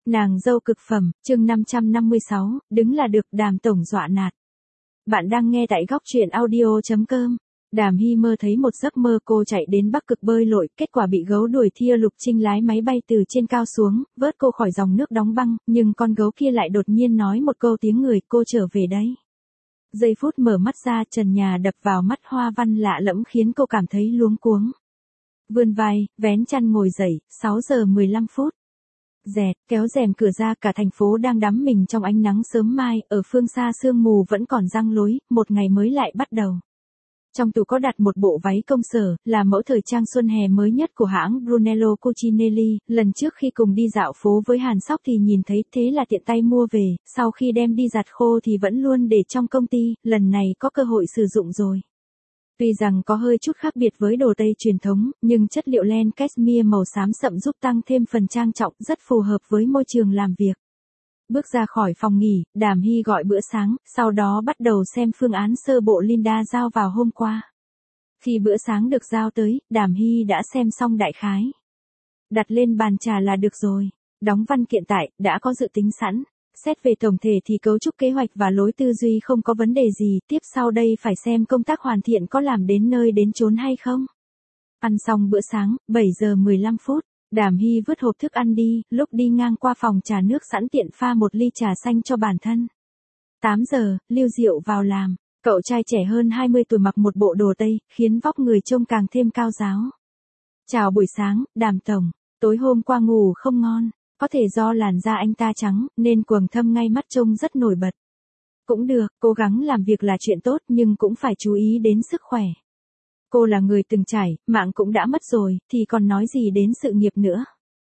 Nàng dâu cực phẩm, chương 556, đứng là được, Đàm tổng dọa nạt. Bạn đang nghe tại góc truyện audio.com. Đàm Hy mơ thấy một giấc mơ cô chạy đến Bắc Cực bơi lội, kết quả bị gấu đuổi theo. Lục Trinh lái máy bay từ trên cao xuống, vớt cô khỏi dòng nước đóng băng, nhưng con gấu kia lại đột nhiên nói một câu tiếng người, cô trở về đấy. Giây phút mở mắt ra, trần nhà đập vào mắt, hoa văn lạ lẫm khiến cô cảm thấy luống cuống. Vươn vai, vén chăn ngồi dậy, 6 giờ 15 phút. Dẹt, kéo rèm cửa ra, cả thành phố đang đắm mình trong ánh nắng sớm mai, ở phương xa sương mù vẫn còn giăng lối, một ngày mới lại bắt đầu. Trong tủ có đặt một bộ váy công sở, là mẫu thời trang xuân hè mới nhất của hãng Brunello Cucinelli, lần trước khi cùng đi dạo phố với Hàn Sóc thì nhìn thấy, thế là tiện tay mua về, sau khi đem đi giặt khô thì vẫn luôn để trong công ty, lần này có cơ hội sử dụng rồi. Tuy rằng có hơi chút khác biệt với đồ Tây truyền thống, nhưng chất liệu len cashmere màu xám sậm giúp tăng thêm phần trang trọng, rất phù hợp với môi trường làm việc. Bước ra khỏi phòng nghỉ, Đàm Hy gọi bữa sáng, sau đó bắt đầu xem phương án sơ bộ Linda giao vào hôm qua. Khi bữa sáng được giao tới, Đàm Hy đã xem xong đại khái. Đặt lên bàn trà là được rồi. Đóng văn kiện tại, đã có dự tính sẵn. Xét về tổng thể thì cấu trúc kế hoạch và lối tư duy không có vấn đề gì, tiếp sau đây phải xem công tác hoàn thiện có làm đến nơi đến chốn hay không. Ăn xong bữa sáng, 7 giờ 15 phút, Đàm Hy vứt hộp thức ăn đi, lúc đi ngang qua phòng trà nước sẵn tiện pha một ly trà xanh cho bản thân. 8 giờ, Lưu Diệu vào làm, cậu trai trẻ hơn 20 tuổi mặc một bộ đồ Tây, khiến vóc người trông càng thêm cao ráo. Chào buổi sáng, Đàm tổng, tối hôm qua ngủ không ngon. Có thể do làn da anh ta trắng, nên quầng thâm ngay mắt trông rất nổi bật. Cũng được, cố gắng làm việc là chuyện tốt nhưng cũng phải chú ý đến sức khỏe. Cô là người từng trải, mạng cũng đã mất rồi, thì còn nói gì đến sự nghiệp nữa.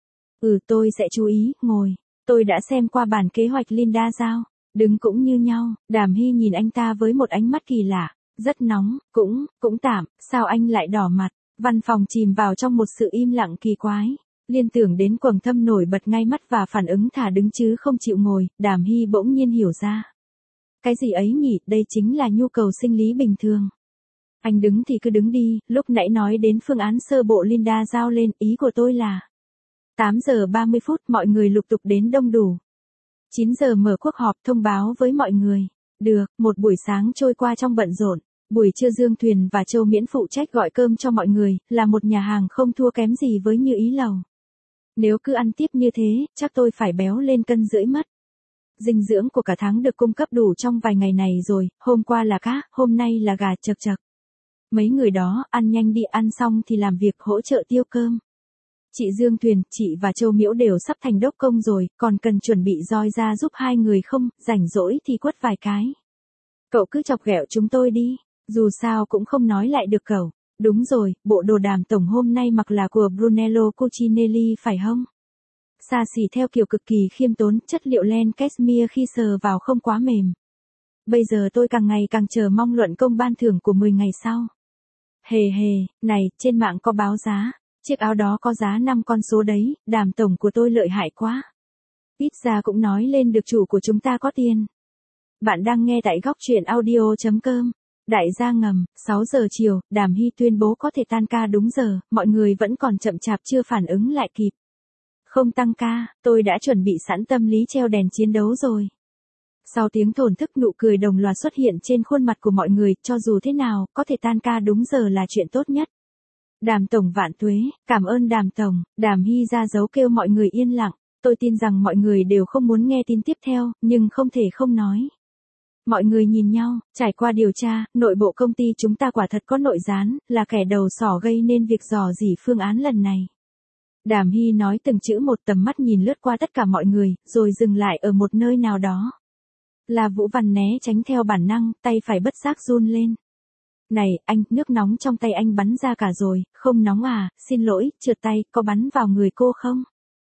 Tôi sẽ chú ý, ngồi. Tôi đã xem qua bản kế hoạch Linda giao. Đứng cũng như nhau, Đàm Hy nhìn anh ta với một ánh mắt kỳ lạ. Rất nóng, cũng tạm, sao anh lại đỏ mặt. Văn phòng chìm vào trong một sự im lặng kỳ quái. Liên tưởng đến quầng thâm nổi bật ngay mắt và phản ứng thả đứng chứ không chịu ngồi, Đàm Hy bỗng nhiên hiểu ra. Cái gì ấy nhỉ, đây chính là nhu cầu sinh lý bình thường. Anh đứng thì cứ đứng đi, lúc nãy nói đến phương án sơ bộ Linda giao lên, ý của tôi là 8 giờ 30 phút mọi người lục tục đến đông đủ. 9 giờ mở cuộc họp thông báo với mọi người. Được, một buổi sáng trôi qua trong bận rộn. Buổi trưa Dương Thuyền và Châu Miễn phụ trách gọi cơm cho mọi người, là một nhà hàng không thua kém gì với Như Ý Lầu. Nếu cứ ăn tiếp như thế, chắc tôi phải béo lên 1,5 cân mất. Dinh dưỡng của cả tháng được cung cấp đủ trong vài ngày này rồi, hôm qua là cá, hôm nay là gà chật chật. Mấy người đó, ăn nhanh đi, ăn xong thì làm việc hỗ trợ tiêu cơm. Chị Dương Thuyền, chị và Châu Miễu đều sắp thành đốc công rồi, còn cần chuẩn bị roi ra giúp hai người không, rảnh rỗi thì quất vài cái. Cậu cứ chọc ghẹo chúng tôi đi, dù sao cũng không nói lại được cậu. Đúng rồi, bộ đồ Đàm tổng hôm nay mặc là của Brunello Cucinelli phải không? Xa xỉ theo kiểu cực kỳ khiêm tốn, chất liệu len cashmere khi sờ vào không quá mềm. Bây giờ tôi càng ngày càng chờ mong luận công ban thưởng của 10 ngày sau. Hề hề, này, trên mạng có báo giá, chiếc áo đó có giá 5 con số đấy, Đàm tổng của tôi lợi hại quá. Ít ra cũng nói lên được chủ của chúng ta có tiền. Bạn đang nghe tại góc truyện audio.com. Đại gia ngầm, 6 giờ chiều, Đàm Hy tuyên bố có thể tan ca đúng giờ, mọi người vẫn còn chậm chạp chưa phản ứng lại kịp. Không tăng ca, tôi đã chuẩn bị sẵn tâm lý treo đèn chiến đấu rồi. Sau tiếng thổn thức nụ cười đồng loạt xuất hiện trên khuôn mặt của mọi người, cho dù thế nào, có thể tan ca đúng giờ là chuyện tốt nhất. Đàm tổng vạn tuế, cảm ơn Đàm tổng, Đàm Hy ra dấu kêu mọi người yên lặng, tôi tin rằng mọi người đều không muốn nghe tin tiếp theo, nhưng không thể không nói. Mọi người nhìn nhau, trải qua điều tra, nội bộ công ty chúng ta quả thật có nội gián, là kẻ đầu sỏ gây nên việc dò dỉ phương án lần này. Đàm Hy nói từng chữ một, tầm mắt nhìn lướt qua tất cả mọi người, rồi dừng lại ở một nơi nào đó. Là Vũ Văn né tránh theo bản năng, tay phải bất giác run lên. Này, anh, nước nóng trong tay anh bắn ra cả rồi, không nóng à, xin lỗi, trượt tay, có bắn vào người cô không?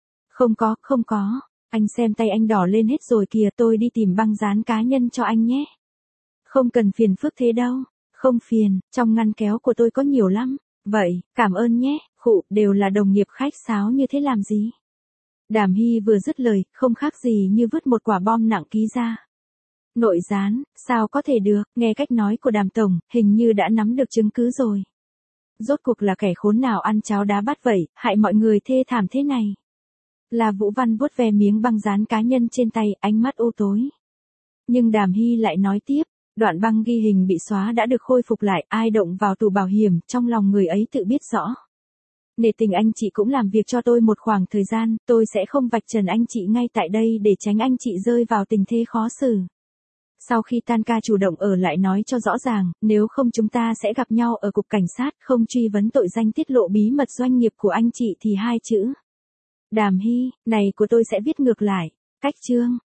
Không có. Anh xem tay anh đỏ lên hết rồi kìa, tôi đi tìm băng dán cá nhân cho anh nhé. Không cần phiền phức thế đâu. Không phiền, trong ngăn kéo của tôi có nhiều lắm. Vậy, cảm ơn nhé, khụ, đều là đồng nghiệp khách sáo như thế làm gì? Đàm Hy vừa dứt lời, không khác gì như vứt một quả bom nặng ký ra. Nội gián, sao có thể được, nghe cách nói của Đàm tổng, hình như đã nắm được chứng cứ rồi. Rốt cuộc là kẻ khốn nào ăn cháo đá bát vậy, hại mọi người thê thảm thế này. La Vũ Văn vuốt ve miếng băng dán cá nhân trên tay, ánh mắt u tối. Nhưng Đàm Hy lại nói tiếp, đoạn băng ghi hình bị xóa đã được khôi phục lại, ai động vào tủ bảo hiểm, trong lòng người ấy tự biết rõ. Nể tình anh chị cũng làm việc cho tôi một khoảng thời gian, tôi sẽ không vạch trần anh chị ngay tại đây để tránh anh chị rơi vào tình thế khó xử. Sau khi tan ca chủ động ở lại nói cho rõ ràng, nếu không chúng ta sẽ gặp nhau ở cục cảnh sát, không truy vấn tội danh tiết lộ bí mật doanh nghiệp của anh chị thì 2 chữ. Đàm Hy, này của tôi sẽ viết ngược lại. Cách chương.